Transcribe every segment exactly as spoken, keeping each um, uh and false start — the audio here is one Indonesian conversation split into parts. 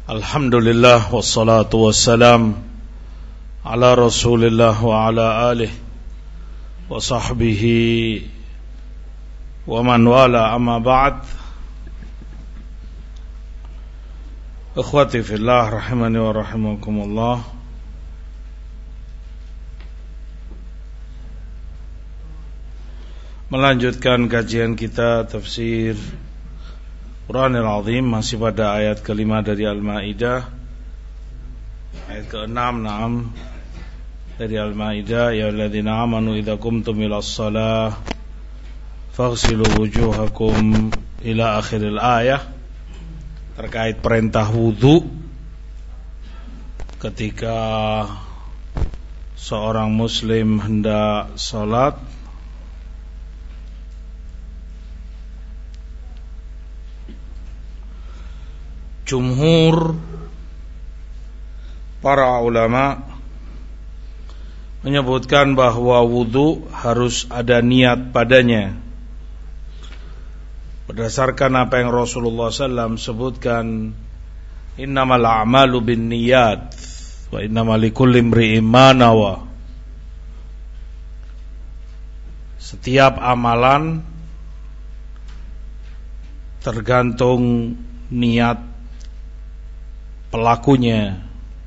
Alhamdulillah wassalatu wassalam ala Rasulillah wa ala alihi wa sahbihi wa man wala, amma ba'd. Ikhwati fillah rahimani wa rahimakumullah. Melanjutkan kajian kita tafsir Quranil Azim, masih pada ayat kelima dari Al-Maidah, ayat keenam, naam, dari Al-Maidah. Ya alladzina amanu idza qumtum ilas shalah faghsilu wujuhakum ila akhiril ayah, terkait perintah wudu ketika seorang muslim hendak salat. Jumhur para ulama menyebutkan bahwa wudu harus ada niat padanya, berdasarkan apa yang Rasulullah sallallahu alaihi wasallam sebutkan, innamal a'malu binniyat wa innamal likulli imri'in ma nawa. Setiap amalan tergantung niat pelakunya,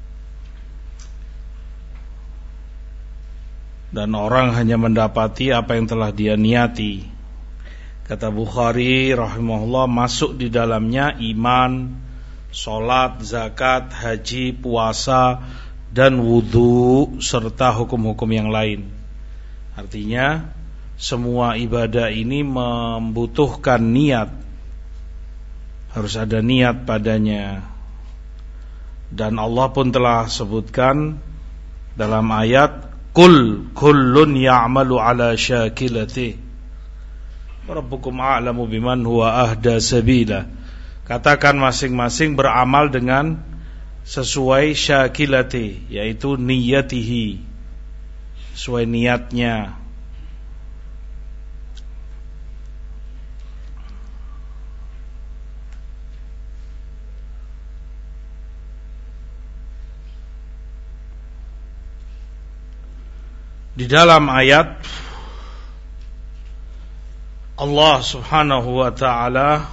dan orang hanya mendapati apa yang telah dia niati. Kata Bukhari rahimahullah, masuk di dalamnya iman, sholat, zakat, haji, puasa, dan wudu, serta hukum-hukum yang lain. Artinya semua ibadah ini membutuhkan niat, harus ada niat padanya. Dan Allah pun telah sebutkan dalam ayat, Qul kullun ya'malu ala syakilati Rabbukum a'lamu biman huwa ahda sabila. Katakan masing-masing beramal dengan sesuai syakilati, yaitu niyatihi, sesuai niatnya. Di dalam ayat Allah subhanahu wa ta'ala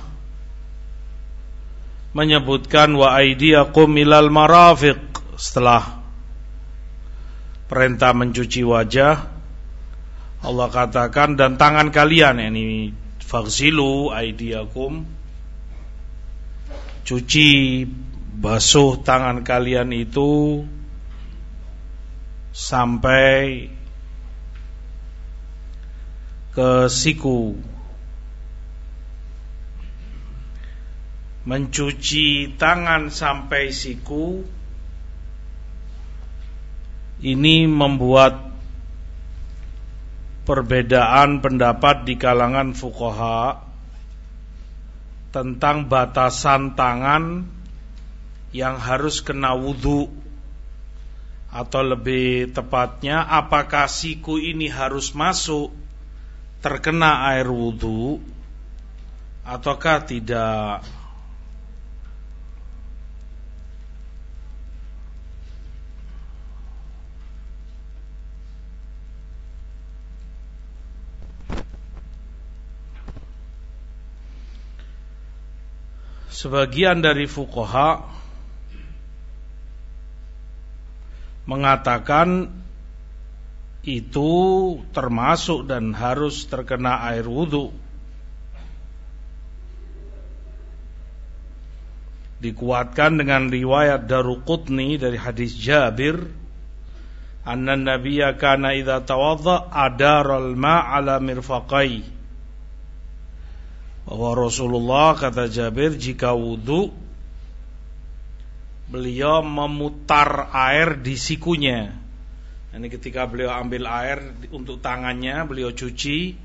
menyebutkan wa aydiyakum ilal marafiq. Setelah perintah mencuci wajah, Allah katakan dan tangan kalian, yakni faghsilu aydiyakum, cuci, basuh tangan kalian itu sampai ke siku. Mencuci tangan sampai siku ini membuat perbedaan pendapat di kalangan fuqaha tentang batasan tangan yang harus kena wudu, atau lebih tepatnya, apakah siku ini harus masuk terkena air wudu ataukah tidak. Sebagian dari fuqaha mengatakan itu termasuk dan harus terkena air wudu. Dikuatkan dengan riwayat Daruqutni dari hadis Jabir, anna nabiyya kana idza tawadda adaral ma' ala mirfaqai, bahwa Rasulullah, kata Jabir, jika wudu beliau memutar air di sikunya. Ini ketika beliau ambil air untuk tangannya, beliau cuci,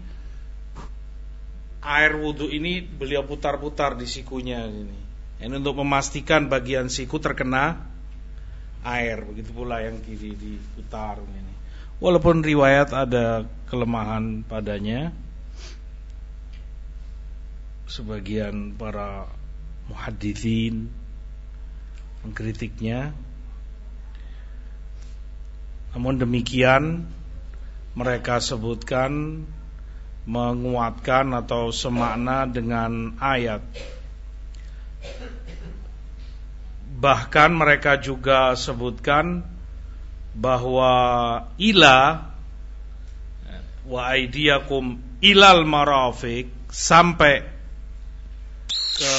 air wudu ini beliau putar-putar di sikunya ini. Ini untuk memastikan bagian siku terkena air. Begitu pula yang kiri diputar ini. Walaupun riwayat ada kelemahan padanya, sebagian para muhadditsin mengkritiknya. Namun demikian mereka sebutkan menguatkan atau semakna dengan ayat. Bahkan mereka juga sebutkan bahwa ila wa aidiyakum ilal marafiq, sampai ke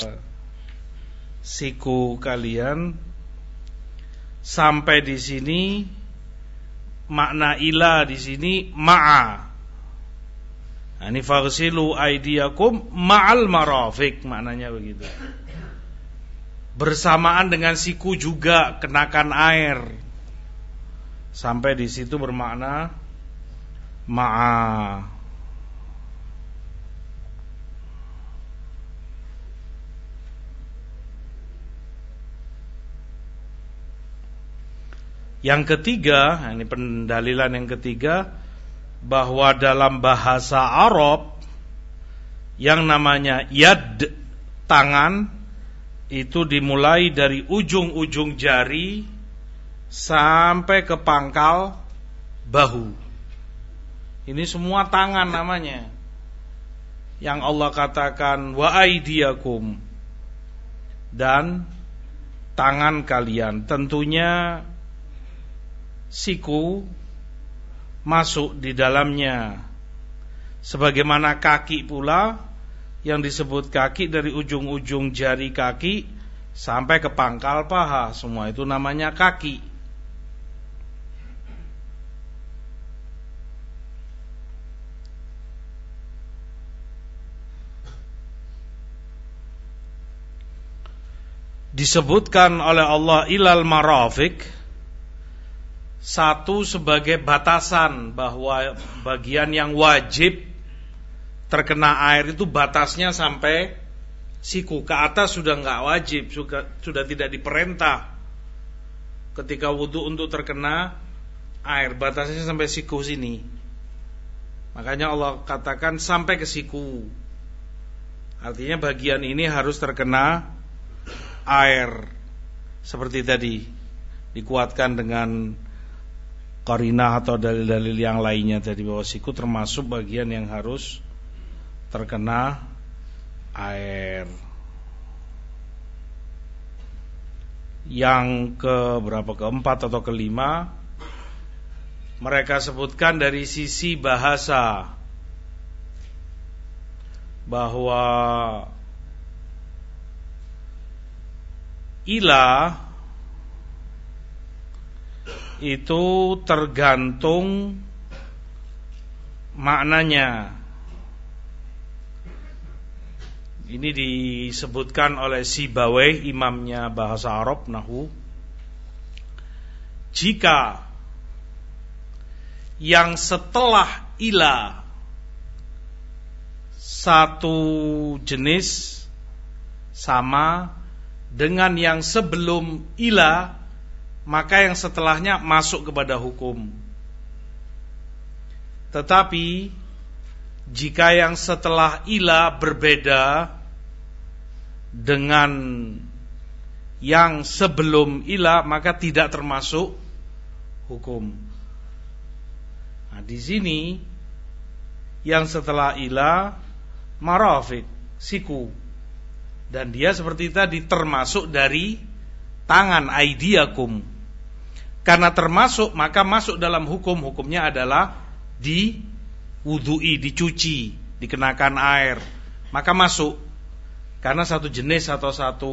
siku kalian, sampai di sini makna ila di sini ma'a. Nah, ini faghsilu aidiyakum ma'al marafiq, maknanya begitu. Bersamaan dengan siku juga kenakan air. Sampai di situ bermakna ma'a. Yang ketiga, ini pendalilan yang ketiga, bahwa dalam bahasa Arab yang namanya yad, tangan, itu dimulai dari ujung-ujung jari sampai ke pangkal bahu. Ini semua tangan namanya. Yang Allah katakan wa aidiyakum, dan tangan kalian. Tentunya siku masuk di dalamnya, sebagaimana kaki pula yang disebut kaki dari ujung-ujung jari kaki sampai ke pangkal paha, semua itu namanya kaki. Disebutkan oleh Allah ilal marafiq, satu sebagai batasan bahwa bagian yang wajib terkena air itu batasnya sampai siku, ke atas sudah enggak wajib, sudah, sudah tidak diperintah ketika wudu untuk terkena air, batasnya sampai siku sini. Makanya Allah katakan sampai ke siku, artinya bagian ini harus terkena air. Seperti tadi dikuatkan dengan qarinah atau dalil-dalil yang lainnya tadi, bahwa siku termasuk bagian yang harus terkena air. Yang ke berapa, keempat atau kelima, mereka sebutkan dari sisi bahasa bahwa ila itu tergantung maknanya. Ini disebutkan oleh Sibawayh, imamnya bahasa Arab nahwu. Jika yang setelah ila satu jenis sama dengan yang sebelum ila, maka yang setelahnya masuk kepada hukum. Tetapi jika yang setelah ila berbeda dengan yang sebelum ila, maka tidak termasuk hukum. Nah, di sini yang setelah ila marafiq, siku, dan dia seperti tadi termasuk dari tangan, aidiakum. Karena termasuk, maka masuk dalam hukum. Hukumnya adalah di wudui, dicuci, dikenakan air, maka masuk. Karena satu jenis atau satu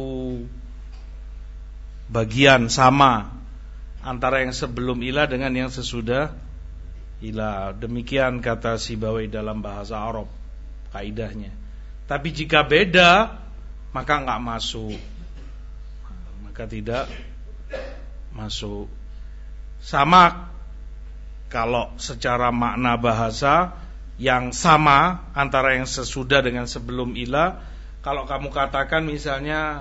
bagian sama antara yang sebelum ila dengan yang sesudah ila. Demikian kata Sibawayh dalam bahasa Arab kaidahnya. Tapi jika beda, maka enggak masuk, maka tidak masuk. Sama kalau secara makna bahasa yang sama antara yang sesudah dengan sebelum ila. Kalau kamu katakan misalnya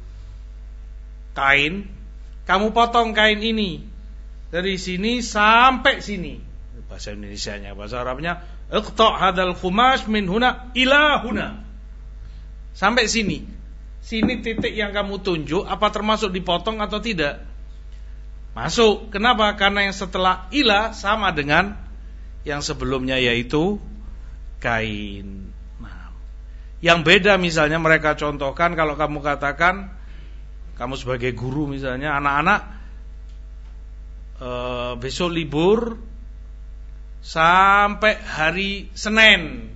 kain, kamu potong kain ini dari sini sampai sini, bahasa Indonesianya, bahasa Arabnya iqta' hadzal khumash min huna ila huna, sampai sini. Sini titik yang kamu tunjuk, apa termasuk dipotong atau tidak? Masuk. Kenapa? Karena yang setelah ila sama dengan yang sebelumnya, yaitu kain. Nah, yang beda misalnya mereka contohkan, kalau kamu katakan, kamu sebagai guru misalnya, anak-anak e, besok libur sampai hari Senin.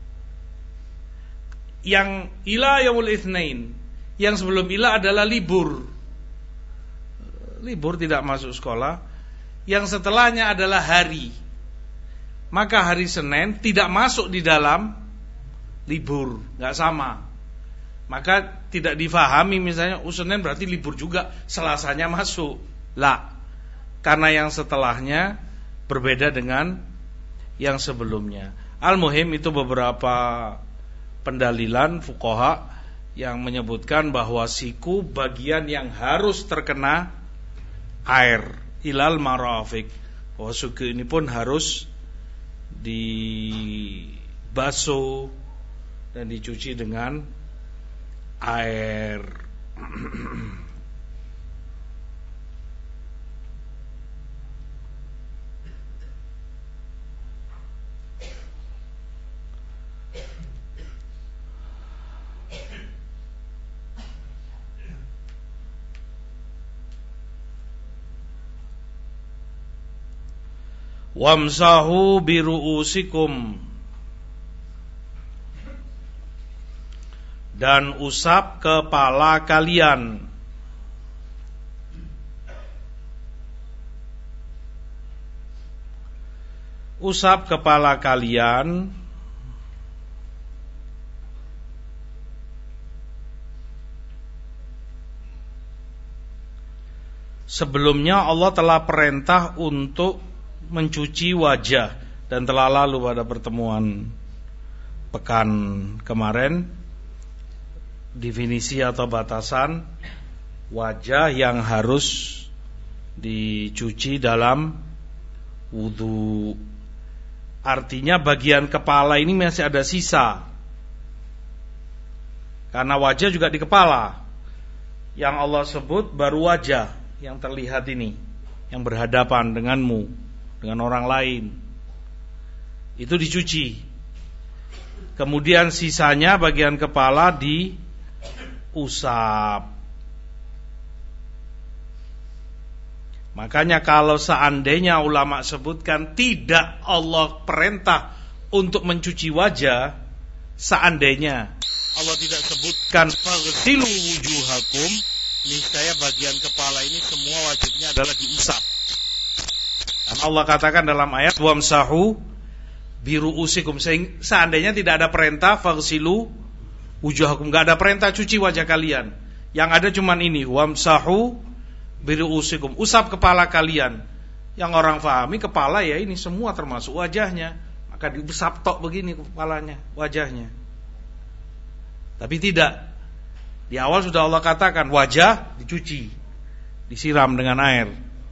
Yang ila yaumul itsnain, yang sebelum ila adalah libur. Libur tidak masuk sekolah. Yang setelahnya adalah hari. Maka hari Senin tidak masuk di dalam libur, enggak sama. Maka tidak difahami misalnya oh Senin berarti libur juga, Selasanya masuk. Lah. Karena yang setelahnya berbeda dengan yang sebelumnya. Al-muhim itu beberapa pendalilan fuqaha yang menyebutkan bahwa siku bagian yang harus terkena air, ilal marafiq. Bahwa siku ini pun harus dibasuh dan dicuci dengan air. Wamsahu biru'usikum, dan usap kepala kalian. Usap kepala kalian sebelumnya Allah telah perintah untuk mencuci wajah, dan telah lalu pada pertemuan pekan kemarin definisi atau batasan wajah yang harus dicuci dalam wudu. Artinya bagian kepala ini masih ada sisa, karena wajah juga di kepala. Yang Allah sebut baru wajah yang terlihat ini, yang berhadapan denganmu, dengan orang lain, itu dicuci. Kemudian sisanya bagian kepala diusap. Makanya kalau seandainya ulama sebutkan tidak Allah perintah untuk mencuci wajah, seandainya Allah tidak sebutkan faghsilu wujuhakum, niscaya bagian kepala ini semua wajibnya adalah diusap. Karena Allah katakan dalam ayat wamsahu biru'usikum, seandainya tidak ada perintah faghsilu wujuhakum, enggak ada perintah cuci wajah kalian. Yang ada cuman ini, wamsahu biru'usikum, usap kepala kalian. Yang orang fahami kepala ya ini semua termasuk wajahnya, maka diusap tok begini kepalanya, wajahnya. Tapi tidak. Di awal sudah Allah katakan wajah dicuci, disiram dengan air.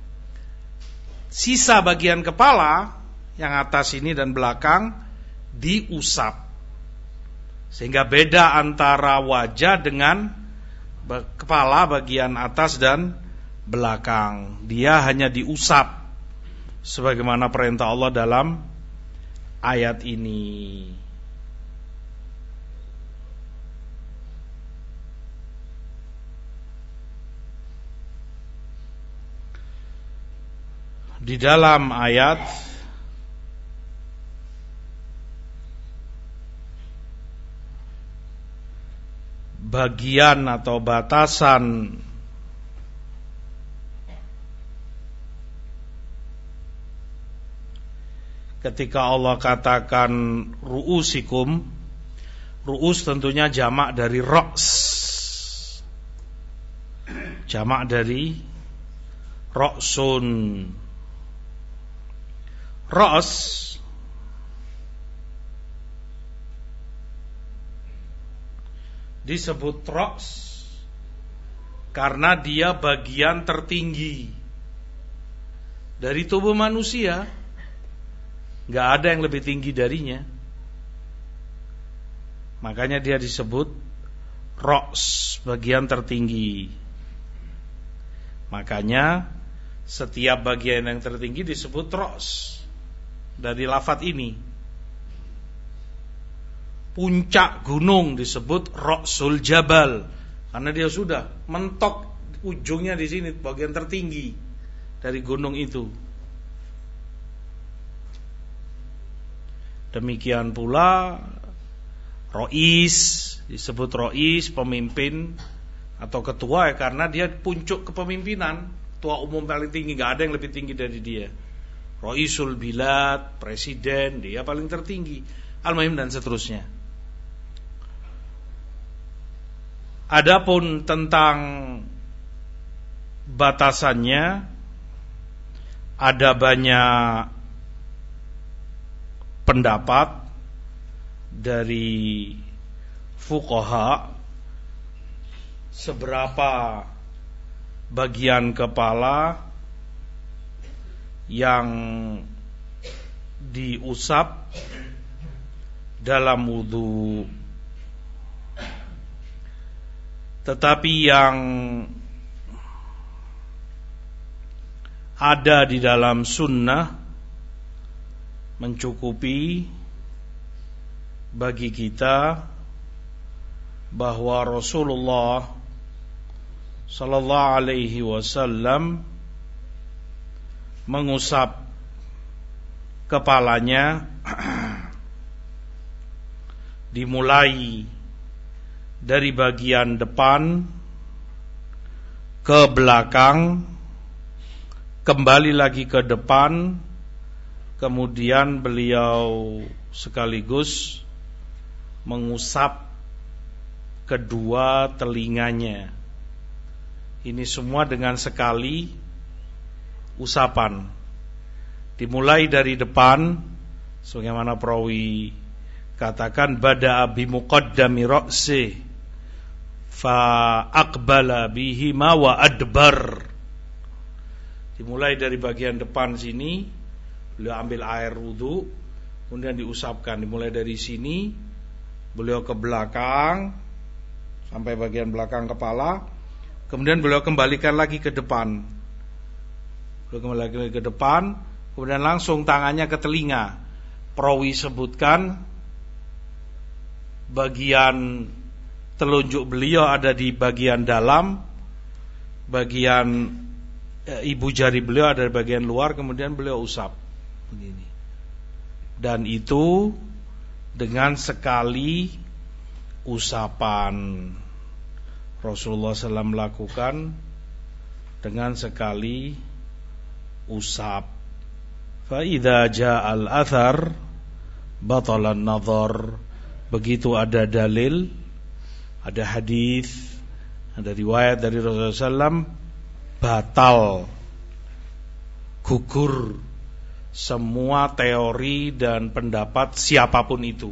Sisa bagian kepala yang atas ini dan belakang diusap. Sehingga beda antara wajah dengan kepala bagian atas dan belakang. Dia hanya diusap sebagaimana perintah Allah dalam ayat ini. Di dalam ayat bagian atau batasan ketika Allah katakan ru'usikum, ru'us tentunya jamak dari ra's, jamak dari ra'sun. Ra's disebut ra's karena dia bagian tertinggi dari tubuh manusia. Gak ada yang lebih tinggi darinya. Makanya dia disebut Ra's, bagian tertinggi. Makanya setiap bagian yang tertinggi disebut Ra's dari lafadz ini. Puncak gunung disebut Ra'sul Jabal karena dia sudah mentok ujungnya di sini, bagian tertinggi dari gunung itu. Demikian pula Rois disebut Rois, pemimpin atau ketua ya, karena dia puncak kepemimpinan, ketua umum paling tinggi, nggak ada yang lebih tinggi dari dia. Roisul Bilad, presiden, dia paling tertinggi. Al-Muhim dan seterusnya. Adapun tentang batasannya, ada banyak pendapat dari fuqaha seberapa bagian kepala yang diusap dalam wudu. Tetapi yang ada di dalam sunnah mencukupi bagi kita bahwa Rasulullah sallallahu alaihi wasallam mengusap kepalanya dimulai dari bagian depan ke belakang, kembali lagi ke depan, kemudian beliau sekaligus mengusap kedua telinganya. Ini semua dengan sekali usapan. Dimulai dari depan, sebagaimana perawi katakan, bada'a bimuqaddami ra'si fa aqbala bihi ma wa adbar. Dimulai dari bagian depan sini, beliau ambil air wudu, kemudian diusapkan. Dimulai dari sini, beliau ke belakang sampai bagian belakang kepala, kemudian beliau kembalikan lagi ke depan. Beliau kembalikan lagi ke depan, kemudian langsung tangannya ke telinga. Perawi sebutkan bagian telunjuk beliau ada di bagian dalam, bagian e, ibu jari beliau ada di bagian luar, kemudian beliau usap begini. Dan itu dengan sekali usapan. Rasulullah shallallahu alaihi wasallam melakukan dengan sekali usap. Fa idza ja'al athar batala an-nadhar. Begitu ada dalil, ada hadis, ada riwayat dari Rasulullah shallallahu alaihi wasallam, batal, gugur semua teori dan pendapat siapapun itu.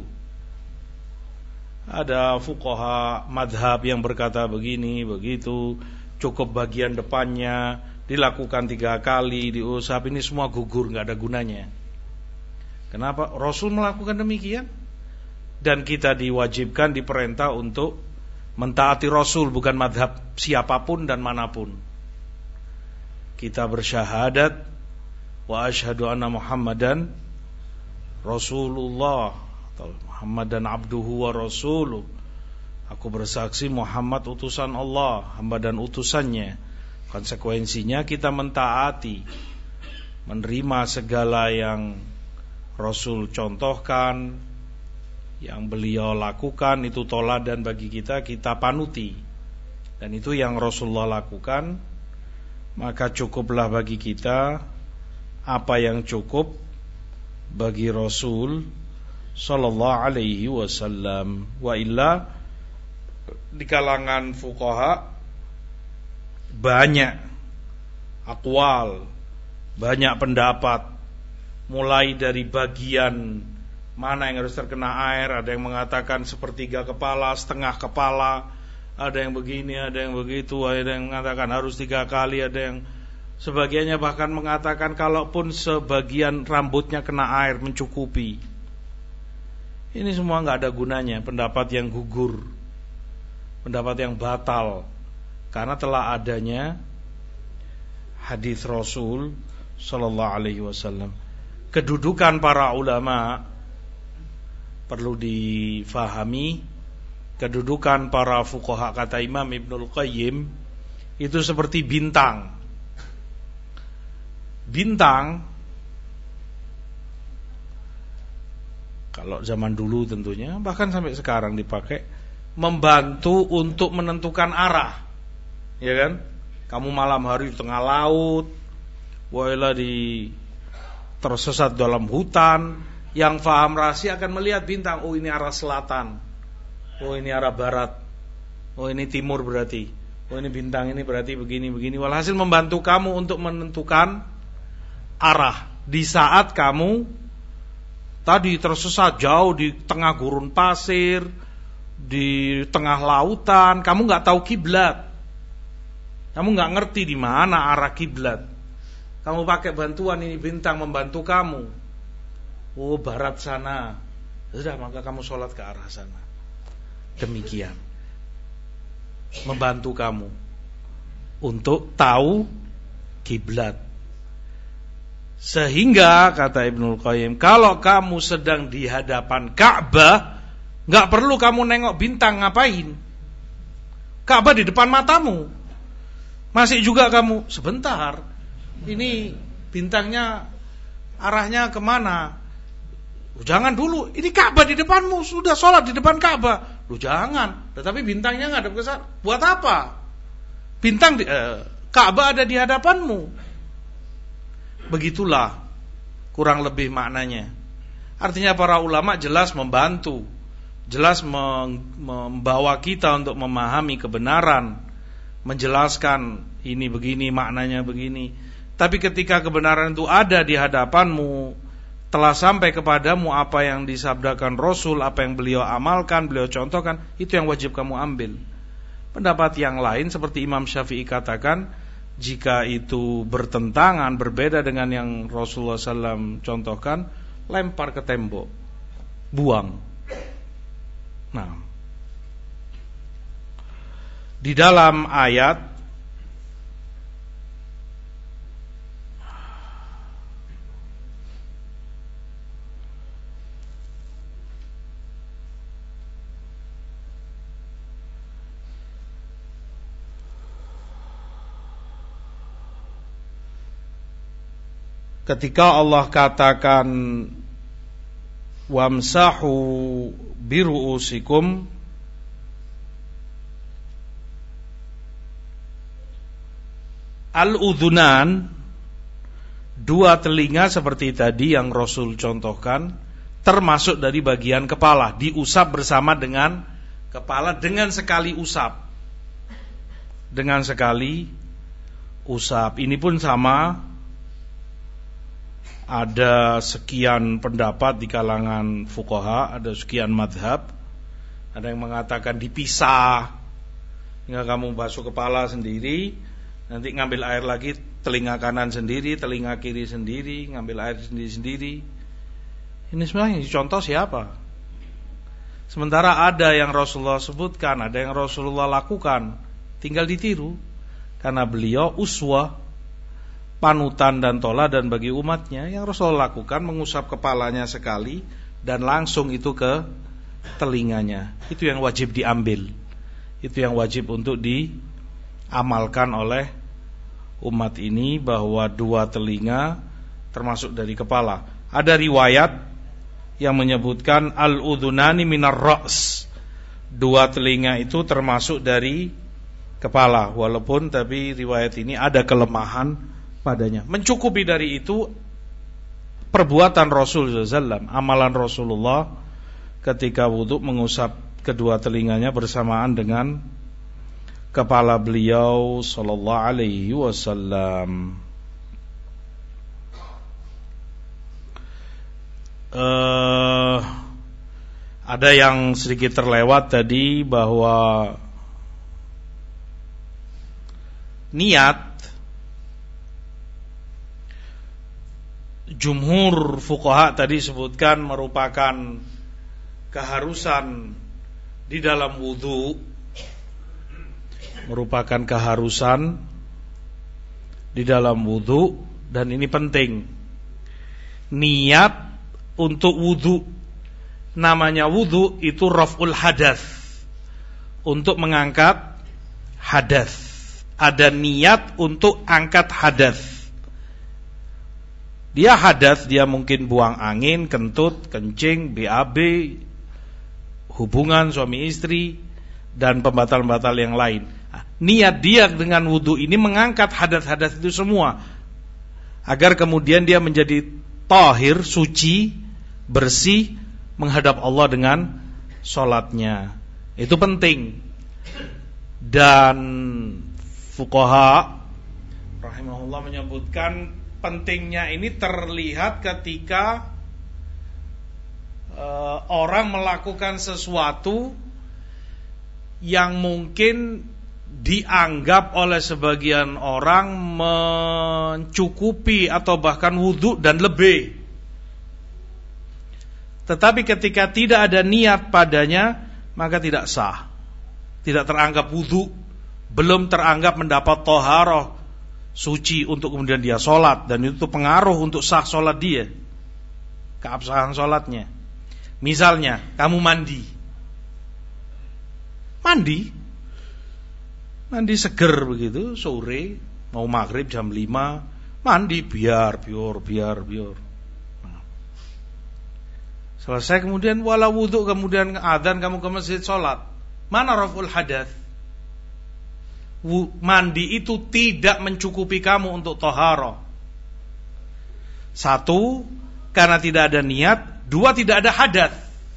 Ada fuqaha madhab yang berkata begini, begitu, cukup bagian depannya dilakukan tiga kali, diusap, ini semua gugur, gak ada gunanya. Kenapa? Rasul melakukan demikian, dan kita diwajibkan, diperintah untuk mentaati Rasul, bukan madhab siapapun dan manapun. Kita bersyahadat wa asyhadu anna Muhammadan Rasulullah, atau Muhammadan abduhu wa rasuluh. Aku bersaksi Muhammad utusan Allah, hamba dan utusannya. Konsekuensinya kita mentaati, menerima segala yang Rasul contohkan, yang beliau lakukan, itu toladan bagi kita, kita panuti. Dan itu yang Rasulullah lakukan, maka cukuplah bagi kita apa yang cukup bagi Rasul sallallahu alaihi wasallam. Wa illa, di kalangan fuqaha banyak aqwal, banyak pendapat, mulai dari bagian mana yang harus terkena air. Ada yang mengatakan sepertiga kepala, setengah kepala, ada yang begini, ada yang begitu, ada yang mengatakan harus tiga kali, ada yang sebagiannya bahkan mengatakan kalaupun sebagian rambutnya kena air mencukupi. Ini semua gak ada gunanya, pendapat yang gugur. pendapat yang batal, karena telah adanya hadis Rasul sallallahu alaihi wasallam. Kedudukan para ulama perlu difahami. Kedudukan para fuqaha, kata Imam Ibnul Qayyim, itu seperti bintang. Bintang, kalau zaman dulu tentunya, bahkan sampai sekarang dipakai, membantu untuk menentukan arah. Ya kan? Kamu malam hari di tengah laut, wailah di tersesat dalam hutan, yang faham rasi akan melihat bintang. Oh, ini arah selatan. Oh, ini arah barat. Oh, ini timur berarti. Oh, ini bintang ini berarti begini-begini. Walhasil membantu kamu untuk menentukan arah. Di saat kamu tadi tersesat jauh di tengah gurun pasir, di tengah lautan, kamu nggak tahu kiblat. Kamu nggak ngerti di mana arah kiblat. Kamu pakai bantuan ini bintang membantu kamu. Oh, barat sana. Sudah, maka kamu sholat ke arah sana. Demikian. Membantu kamu untuk tahu kiblat. Sehingga kata Ibnul Qayyim, kalau kamu sedang di hadapan Ka'bah, nggak perlu kamu nengok bintang, ngapain? Ka'bah di depan matamu. Masih juga kamu sebentar. Ini bintangnya arahnya kemana? Jangan dulu, ini Ka'bah di depanmu, sudah sholat di depan Ka'bah. Lu jangan, tetapi bintangnya ngadep ke sana. Buat apa? Bintang di, eh, Ka'bah ada di hadapanmu. Begitulah kurang lebih maknanya. Artinya para ulama jelas membantu, jelas membawa kita untuk memahami kebenaran, menjelaskan ini begini, maknanya begini. Tapi ketika kebenaran itu ada di hadapanmu, telah sampai kepadamu apa yang disabdakan Rasul, apa yang beliau amalkan, beliau contohkan, itu yang wajib kamu ambil. Pendapat yang lain seperti Imam Syafi'i katakan, jika itu bertentangan, berbeda dengan yang Rasulullah shallallahu alaihi wasallam contohkan, lempar ke tembok, buang. Nah, di dalam ayat ketika Allah katakan wamsahu biru'usikum, al-udhunan, dua telinga seperti tadi yang Rasul contohkan, termasuk dari bagian kepala, diusap bersama dengan kepala dengan sekali usap. Dengan sekali usap. Ini pun sama. Ada sekian pendapat di kalangan fuqaha, ada sekian madhab. Ada yang mengatakan dipisah, hingga kamu basuh kepala sendiri, nanti ngambil air lagi telinga kanan sendiri, telinga kiri sendiri, ngambil air sendiri-sendiri. Ini sebenarnya contoh siapa? Sementara ada yang Rasulullah sebutkan, ada yang Rasulullah lakukan, tinggal ditiru, karena beliau uswah, panutan dan toladan bagi umatnya. Yang Rasulullah lakukan mengusap kepalanya sekali dan langsung itu ke telinganya. Itu yang wajib diambil, itu yang wajib untuk diamalkan oleh umat ini, bahwa dua telinga termasuk dari kepala. Ada riwayat yang menyebutkan al-udhunani minar ra's, dua telinga itu termasuk dari kepala. Walaupun tapi riwayat ini ada kelemahan padanya. Mencukupi dari itu perbuatan Rasul sallallahu alaihi wasallam, amalan Rasulullah ketika wudhu mengusap kedua telinganya bersamaan dengan kepala beliau sallallahu alaihi wasallam. Uh, ada yang sedikit terlewat tadi, bahwa niat jumhur fuqaha tadi sebutkan merupakan keharusan di dalam wudu, merupakan keharusan di dalam wudu, dan ini penting. Niat untuk wudu, namanya wudu itu raf'ul hadas, untuk mengangkat hadas. Ada niat untuk angkat hadas. Dia hadas, dia mungkin buang angin, kentut, kencing, B A B, hubungan suami istri, dan pembatal-pembatal yang lain. Niat dia dengan wudu ini mengangkat hadas-hadas itu semua, agar kemudian dia menjadi tahir, suci, bersih, menghadap Allah dengan sholatnya. Itu penting. Dan fuqaha rahimahullah menyebutkan pentingnya ini terlihat ketika uh, orang melakukan sesuatu yang mungkin dianggap oleh sebagian orang mencukupi atau bahkan wudu dan lebih. Tetapi ketika tidak ada niat padanya, maka tidak sah, tidak teranggap wudu, belum teranggap mendapat thaharah, suci untuk kemudian dia sholat, dan itu pengaruh untuk sah sholat dia, keabsahan sholatnya. Misalnya kamu mandi, mandi, mandi seger begitu, sore mau maghrib jam lima, mandi biar biar biar biar. Nah. Selesai kemudian wala wudu, kemudian adzan kamu ke masjid sholat, mana raf'ul hadas? Mandi itu tidak mencukupi kamu untuk taharah. Satu, karena tidak ada niat. Dua, tidak ada hadas.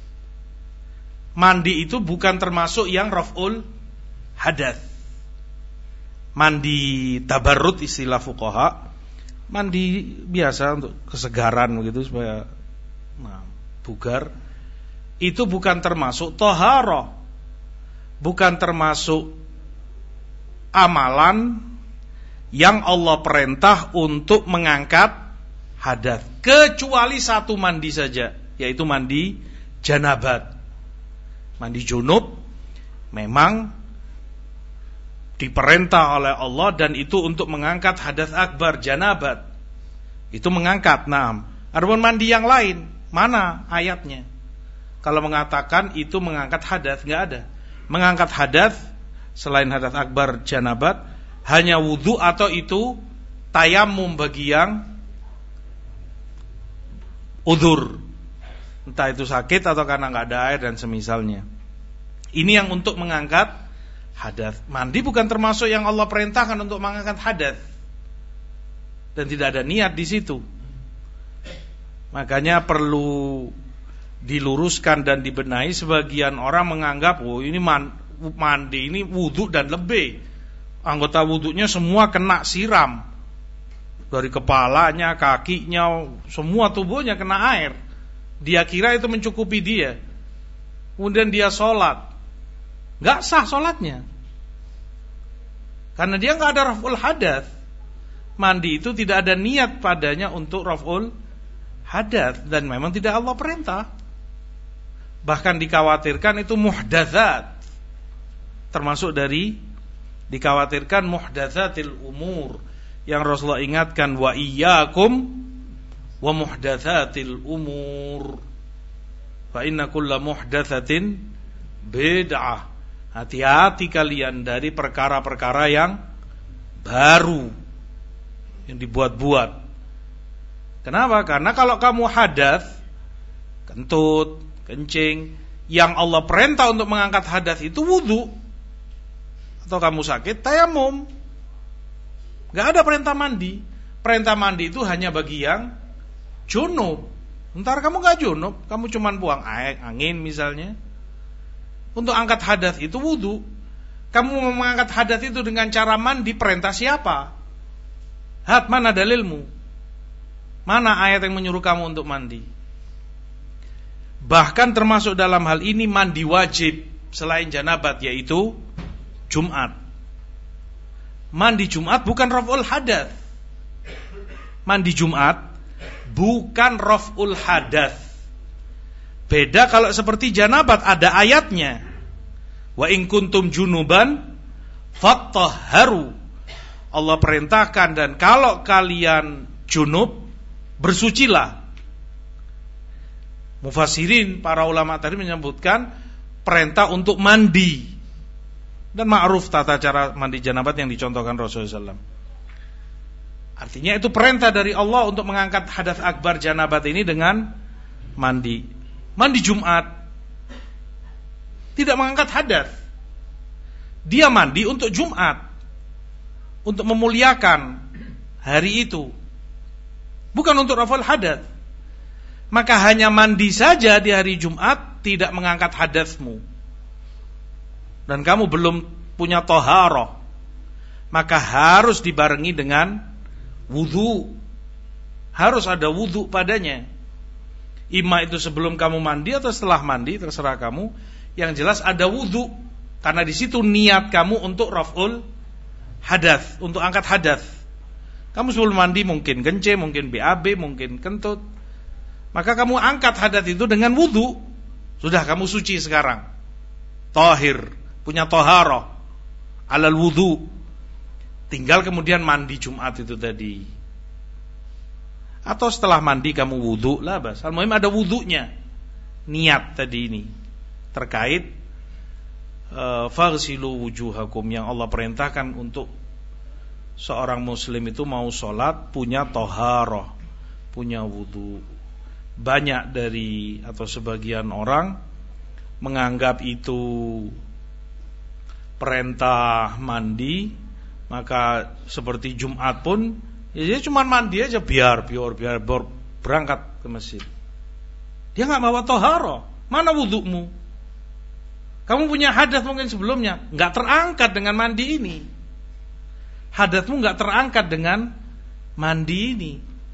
Mandi itu bukan termasuk yang raf'ul hadas. Mandi tabarrud istilah fuqaha, mandi biasa untuk kesegaran begitu supaya nah, bugar. Itu bukan termasuk taharah, bukan termasuk amalan yang Allah perintah untuk mengangkat hadas, kecuali satu mandi saja, yaitu mandi janabat. Mandi junub memang diperintah oleh Allah, dan itu untuk mengangkat hadas akbar, janabat. Itu mengangkat. Nah, adapun mandi yang lain, mana ayatnya? Kalau mengatakan itu mengangkat hadas, enggak ada. Mengangkat hadas selain hadas akbar, janabat, hanya wudu atau itu tayamum bagi yang udzur, entah itu sakit atau karena nggak ada air dan semisalnya. Ini yang untuk mengangkat hadas. Mandi bukan termasuk yang Allah perintahkan untuk mengangkat hadas, dan tidak ada niat di situ. Makanya perlu diluruskan dan dibenahi. Sebagian orang menganggap, oh ini man mandi ini wudu dan lebih, anggota wudunya semua kena siram, dari kepalanya, kakinya, semua tubuhnya kena air. Dia kira itu mencukupi dia, kemudian dia sholat, nggak sah sholatnya, karena dia nggak ada raf'ul hadas. Mandi itu tidak ada niat padanya untuk raf'ul hadas, dan memang tidak Allah perintah. Bahkan dikhawatirkan itu muhdatsat, termasuk dari dikhawatirkan muhdatsatil umur, yang Rasulullah ingatkan, wa iyyakum wa muhdatsatil umur fa inna kulla muhdatsatin bid'ah. Hati-hati kalian dari perkara-perkara yang baru, yang dibuat-buat. Kenapa? Karena kalau kamu hadas, kentut, kencing, yang Allah perintah untuk mengangkat hadas itu wudu. Atau kamu sakit, tayamum. Gak ada perintah mandi. Perintah mandi itu hanya bagi yang junub. Ntar kamu gak junub, kamu cuma buang air, angin misalnya. Untuk angkat hadas itu wudu. Kamu mau mengangkat hadas itu dengan cara mandi, perintah siapa? Hat, mana dalilmu? Mana ayat yang menyuruh kamu untuk mandi? Bahkan termasuk dalam hal ini mandi wajib selain janabat, yaitu Jumat. Mandi Jumat bukan raf'ul hadas. Mandi Jumat bukan raf'ul hadas. Beda kalau seperti janabat, ada ayatnya. Wa in kuntum junuban Fattahharu. Allah perintahkan, dan kalau kalian junub, bersucilah. Mufassirin, para ulama tadi menyebutkan perintah untuk mandi. Dan ma'ruf tata cara mandi janabat yang dicontohkan Rasulullah shallallahu alaihi wasallam. Artinya itu perintah dari Allah untuk mengangkat hadas akbar janabat ini dengan mandi. Mandi Jumat. Tidak mengangkat hadas. Dia mandi untuk Jumat, untuk memuliakan hari itu, bukan untuk rafal hadas. Maka hanya mandi saja di hari Jumat tidak mengangkat hadasmu, dan kamu belum punya toharoh, maka harus dibarengi dengan wudu. Harus ada wudu padanya. Ima itu sebelum kamu mandi atau setelah mandi, terserah kamu. Yang jelas ada wudu, karena di situ niat kamu untuk raf'ul hadas, untuk angkat hadas. Kamu sebelum mandi mungkin kencing, mungkin B A B, mungkin kentut, maka kamu angkat hadas itu dengan wudu. Sudah, kamu suci sekarang, tahir, punya toharoh alal wudu. Tinggal kemudian mandi Jumat itu tadi, atau setelah mandi kamu wudu, lah bas. Al-muhim ada wudunya. Niat tadi ini terkait uh, faghsilu wujuhakum, yang Allah perintahkan untuk seorang muslim itu mau sholat punya toharoh, punya wudu. Banyak dari atau sebagian orang menganggap itu perintah mandi, maka seperti Jumat pun ya dia cuma mandi aja biar biar biar berangkat ke masjid. Dia nggak bawa toharoh. Mana wudumu? Kamu punya hadas mungkin sebelumnya, nggak terangkat dengan mandi ini. Hadasmu nggak terangkat dengan mandi ini,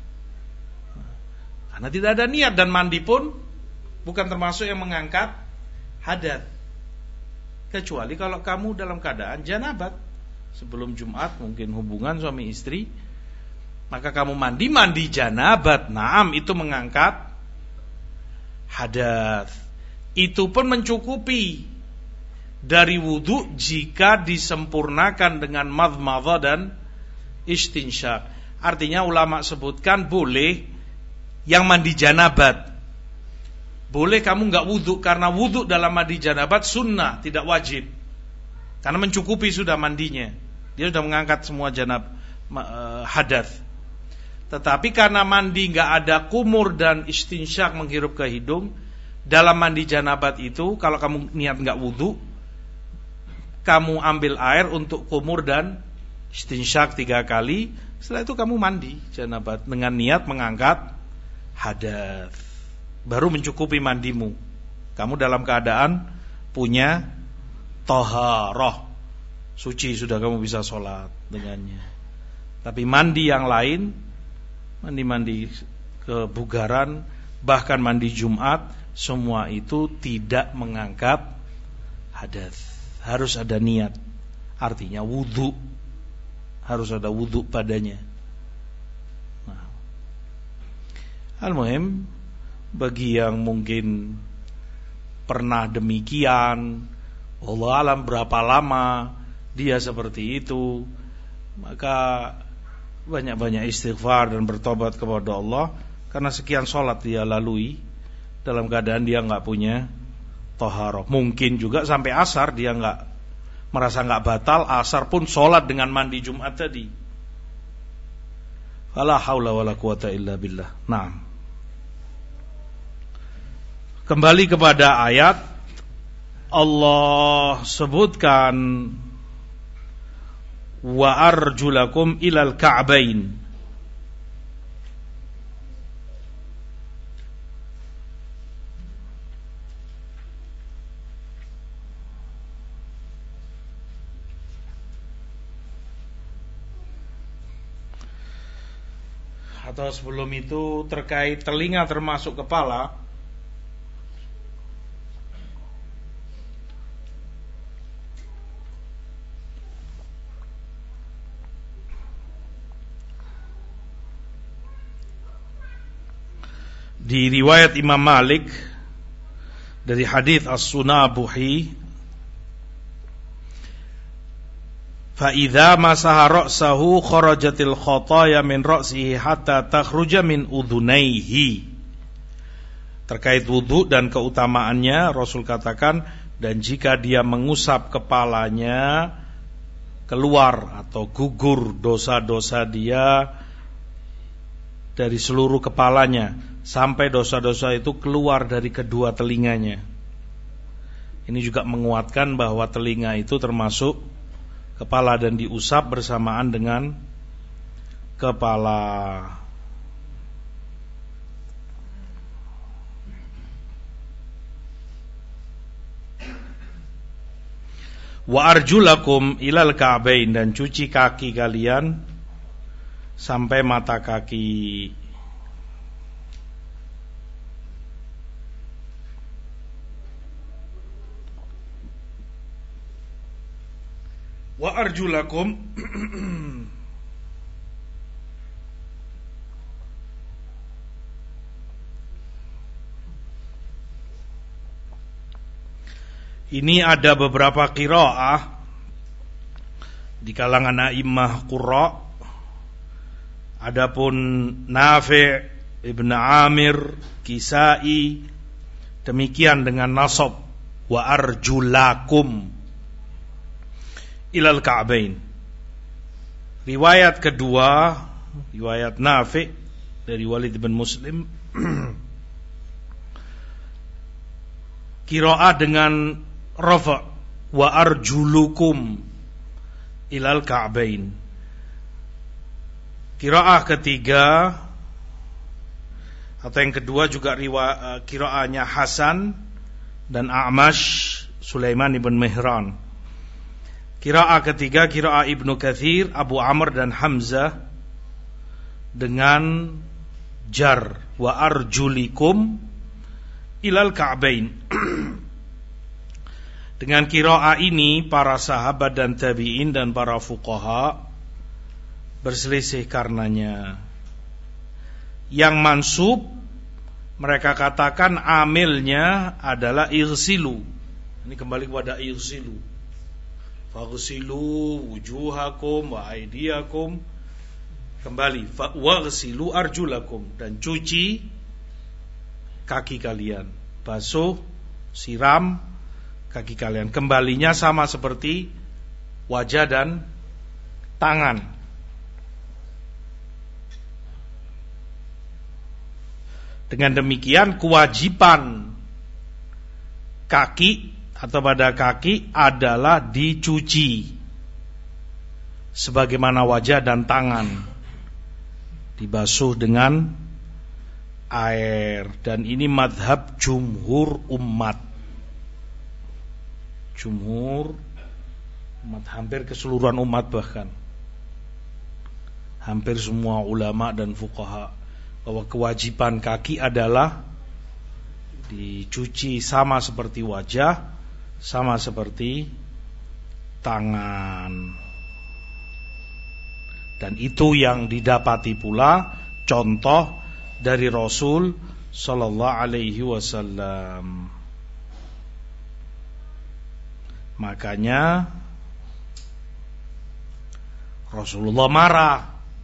karena tidak ada niat, dan mandi pun bukan termasuk yang mengangkat hadas, kecuali kalau kamu dalam keadaan janabat. Sebelum Jumat mungkin hubungan suami istri, maka kamu mandi mandi janabat, naam, itu mengangkat hadas. Itu pun mencukupi dari wudu jika disempurnakan dengan madmadhah dan istinsyak. Artinya ulama sebutkan boleh yang mandi janabat, boleh kamu enggak wudu, karena wudu dalam mandi janabat sunnah, tidak wajib, karena mencukupi sudah mandinya, dia sudah mengangkat semua janab uh, hadas. Tetapi karena mandi enggak ada kumur dan istinsyak, menghirup ke hidung, dalam mandi janabat itu kalau kamu niat enggak wudu, kamu ambil air untuk kumur dan istinsyak tiga kali. Setelah itu kamu mandi janabat dengan niat mengangkat hadas, baru mencukupi mandimu. Kamu dalam keadaan punya toharoh, suci, sudah kamu bisa sholat dengannya. Tapi mandi yang lain, mandi-mandi kebugaran, bahkan mandi Jumat, semua itu tidak mengangkat hadas. Harus ada niat, artinya wudu, harus ada wudu padanya. Nah, al-muhim, bagi yang mungkin pernah demikian, Allah alam berapa lama dia seperti itu, maka banyak-banyak istighfar dan bertobat kepada Allah, karena sekian sholat dia lalui dalam keadaan dia nggak punya toharoh. Mungkin juga sampai asar dia nggak merasa nggak batal, asar pun sholat dengan mandi Jumat tadi. Fala haula wala quwata illa billah. Nah, kembali kepada ayat, Allah sebutkan wa arjulakum ilal ka'bain. Atau sebelum itu terkait telinga termasuk kepala. Di riwayat Imam Malik dari hadis As-Sunabuhi, Fa idza masaha ra'sahu kharajatil khataaya min ra'sihi hatta takhruja min udhunaihi. Terkait wudu dan keutamaannya, Rasul katakan, dan jika dia mengusap kepalanya, keluar atau gugur dosa-dosa dia dari seluruh kepalanya, sampai dosa-dosa itu keluar dari kedua telinganya. Ini juga menguatkan bahwa telinga itu termasuk kepala dan diusap bersamaan dengan kepala. Wa arjulakum ilal ka'bain, dan cuci kaki kalian sampai mata kaki. Wa arjulakum ini ada beberapa qiraah di kalangan a'immah qurra. Adapun Nafi', Ibn Amir, Kisai demikian dengan nasab wa arjulakum ilal ka'bain. Riwayat kedua, riwayat Nafi' dari Walid bin Muslim, qiraah dengan rafa' wa arjulukum ilal ka'bain. Qiraah ketiga atau yang kedua juga riwayat qiraahnya Hasan dan A'mash, Sulaiman ibn Mihran. Qiraah ketiga qiraah Ibnu Katsir, Abu Amr dan Hamzah dengan jar wa arjulikum ilal ka'bain. Dengan qiraah ini para sahabat dan tabi'in dan para fuqaha berselisih karenanya. Yang mansub mereka katakan amilnya adalah irsilu. Ini kembali kepada irsilu. Faghsilu wujuhakum wa aydiyakum. Kembali waghsilu arjulakum, dan cuci kaki kalian, basuh, siram kaki kalian. Kembalinya sama seperti wajah dan tangan. Dengan demikian kewajiban kaki atau pada kaki adalah dicuci sebagaimana wajah dan tangan, dibasuh dengan air. Dan ini madhab jumhur umat. Jumhur umat, hampir keseluruhan umat, bahkan hampir semua ulama dan fuqaha, bahwa kewajiban kaki adalah dicuci sama seperti wajah, sama seperti tangan. Dan itu yang didapati pula contoh dari Rasul sallallahu alaihi wasallam. Makanya Rasulullah marah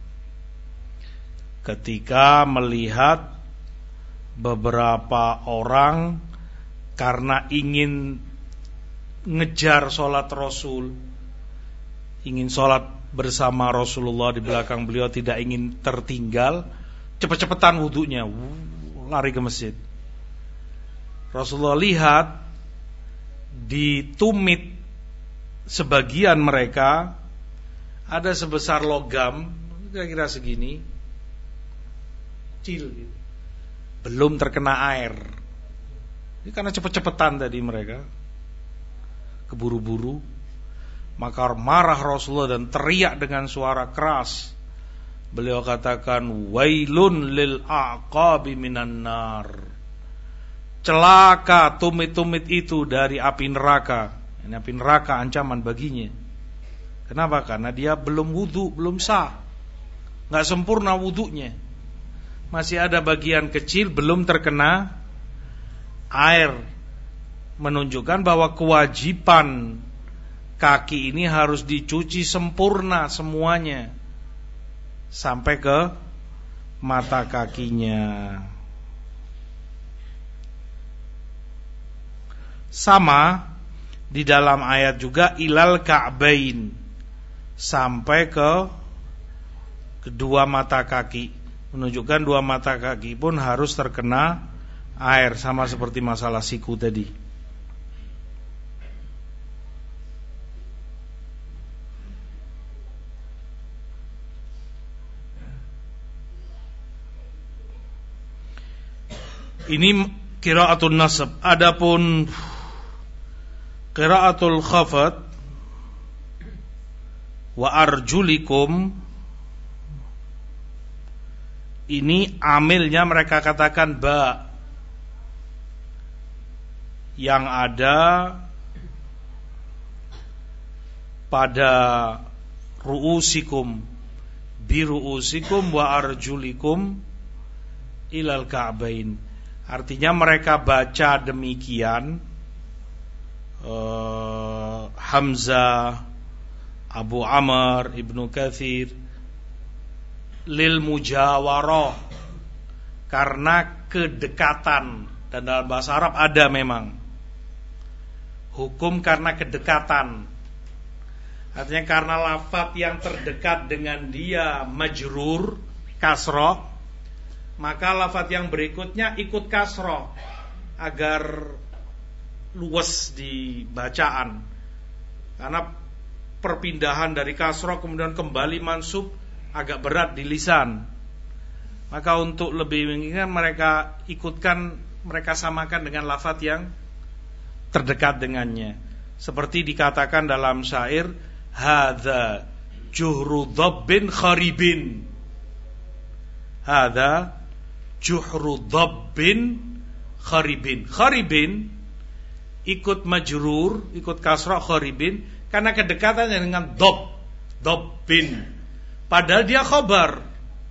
ketika melihat beberapa orang karena ingin ngejar sholat Rasul, ingin sholat bersama Rasulullah di belakang beliau, tidak ingin tertinggal, cepet-cepetan wudunya, lari ke masjid. Rasulullah lihat di tumit sebagian mereka ada sebesar logam, kira-kira segini, kecil gitu, belum terkena air. Ini karena cepet-cepetan tadi mereka, keburu-buru. Maka marah Rasulullah dan teriak dengan suara keras. Beliau katakan, wailun lil aqabi minan nar. Celaka tumit-tumit itu dari api neraka. Ini api neraka ancaman baginya. Kenapa? Karena dia belum wudu, belum sah, gak sempurna wudunya, masih ada bagian kecil belum terkena air. Menunjukkan bahwa kewajiban kaki ini harus dicuci sempurna semuanya sampai ke mata kakinya. Sama di dalam ayat juga ilal ka'bain, sampai ke kedua mata kaki, menunjukkan dua mata kaki pun harus terkena air, sama seperti masalah siku tadi. Ini qiraatul nasab. Adapun qiraatul khafat wa arjulikum, ini amilnya mereka katakan ba, yang ada pada ru'usikum, bi ru'usikum wa arjulikum ilal ka'bain. Artinya mereka baca demikian, uh, Hamzah, Abu Amr, Ibnu Katsir, lil mujawarah, karena kedekatan. Dan dalam bahasa Arab ada memang hukum karena kedekatan. Artinya karena lafaz yang terdekat dengan dia majrur kasrah, maka lafaz yang berikutnya ikut kasrah agar luas di bacaan. Karena perpindahan dari kasrah kemudian kembali mansub agak berat di lisan. Maka untuk lebih mengingat mereka ikutkan, mereka samakan dengan lafaz yang terdekat dengannya. Seperti dikatakan dalam syair, hadza juhru dhabbin kharibin. Hadza juhru dhabbin kharibin. Kharibin ikut majrur, ikut kasrah kharibin karena kedekatannya dengan dhab, dhabbin. Padahal dia khabar.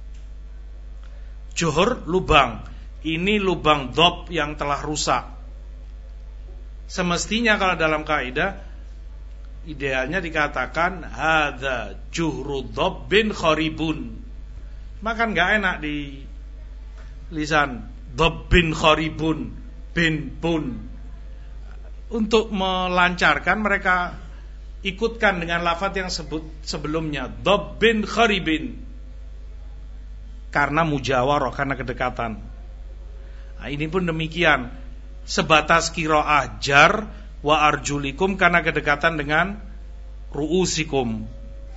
Juhur lubang. Ini lubang dhab yang telah rusak. Semestinya kalau dalam kaidah idealnya dikatakan hadza juhru dhabbin kharibun. Maka enggak enak di lisan dhabbin kharibun bin pun. Untuk melancarkan mereka ikutkan dengan lafaz yang sebut sebelumnya dhabbin kharibin, karena mujawarah, karena kedekatan. Nah, ini pun demikian, sebatas qiraah jar wa arjulikum karena kedekatan dengan ru'usikum.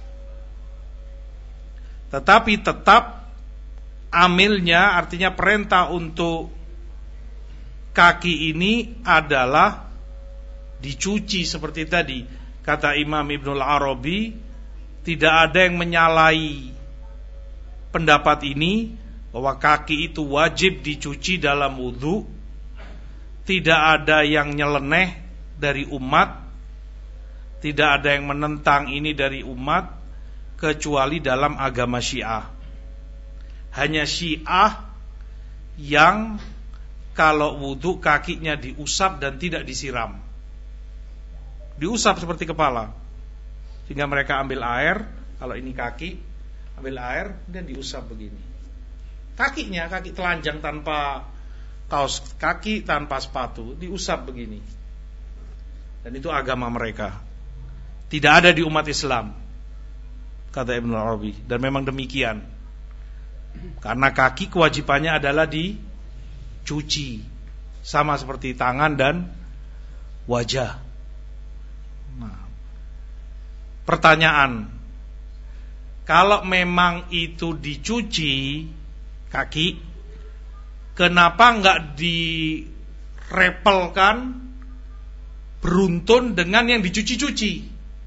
Tetapi tetap amilnya, artinya perintah untuk kaki ini adalah dicuci seperti tadi. Kata Imam Ibnul Arabi, tidak ada yang menyalahi pendapat ini, bahwa kaki itu wajib dicuci dalam wudu. Tidak ada yang nyeleneh dari umat, tidak ada yang menentang ini dari umat, kecuali dalam agama Syiah. Hanya Syiah yang kalau wudu kakinya diusap dan tidak disiram. Diusap seperti kepala, sehingga mereka ambil air. Kalau ini kaki, ambil air dan diusap begini. Kakinya, kaki telanjang tanpa kaos kaki, tanpa sepatu, diusap begini. Dan itu agama mereka. Tidak ada di umat Islam, kata Ibnu Arabi. Dan memang demikian. Karena kaki kewajibannya adalah dicuci, sama seperti tangan dan wajah. Nah, pertanyaan, kalau memang itu dicuci kaki, kenapa enggak direpelkan beruntun dengan yang dicuci-cuci?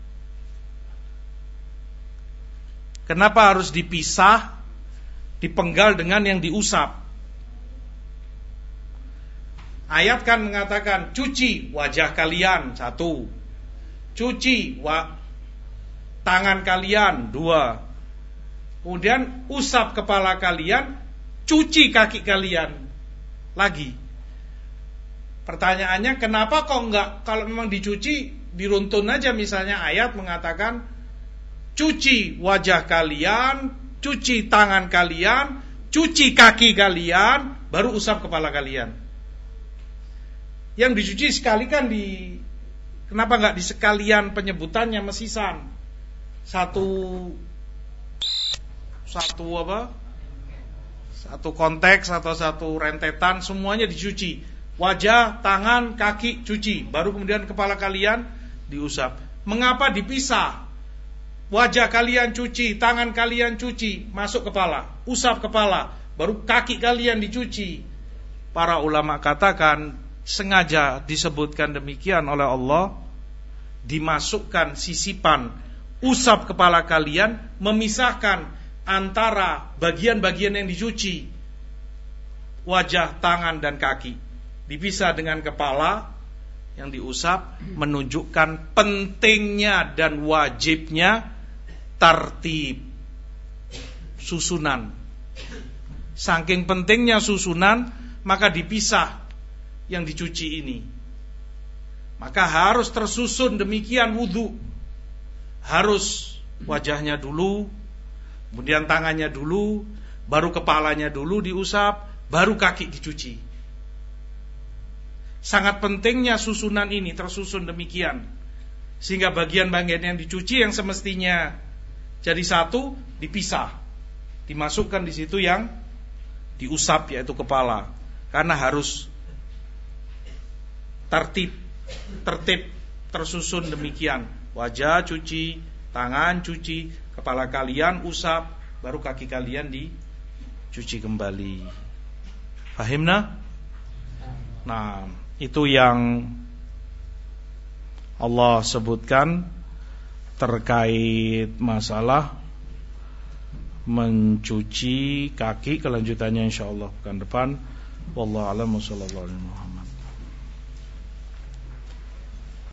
Kenapa harus dipisah, dipenggal dengan yang diusap? Ayat kan mengatakan cuci wajah kalian, satu, cuci wa, tangan kalian, dua, kemudian usap kepala kalian, cuci kaki kalian lagi. Pertanyaannya, kenapa kok enggak, kalau memang dicuci diruntun aja, misalnya ayat mengatakan cuci wajah kalian, cuci tangan kalian, cuci kaki kalian, baru usap kepala kalian. Yang dicuci sekali kan di, kenapa nggak di sekalian penyebutannya mesisan? Satu satu apa? Satu konteks atau satu rentetan, semuanya dicuci. Wajah, tangan, kaki cuci, baru kemudian kepala kalian diusap. Mengapa dipisah? Wajah kalian cuci, tangan kalian cuci, masuk kepala, usap kepala, baru kaki kalian dicuci. Para ulama katakan sengaja disebutkan demikian oleh Allah, dimasukkan sisipan usap kepala kalian, memisahkan antara bagian-bagian yang dicuci, wajah, tangan, dan kaki, dipisah dengan kepala yang diusap, menunjukkan pentingnya dan wajibnya tertib, susunan. Saking pentingnya susunan, maka dipisah yang dicuci ini. Maka harus tersusun demikian wudu. Harus wajahnya dulu, kemudian tangannya dulu, baru kepalanya dulu diusap, baru kaki dicuci. Sangat pentingnya susunan ini tersusun demikian, sehingga bagian-bagian yang dicuci yang semestinya jadi satu dipisah, dimasukkan di situ yang diusap, yaitu kepala, karena harus tertib, tertib tersusun demikian. Wajah cuci, tangan cuci, kepala kalian usap, baru kaki kalian dicuci kembali. Fahimna? Nah, itu yang Allah sebutkan terkait masalah mencuci kaki. Kelanjutannya insyaallah pekan depan. Wallahu a'lam. Wassallallahu alaihi wasallam.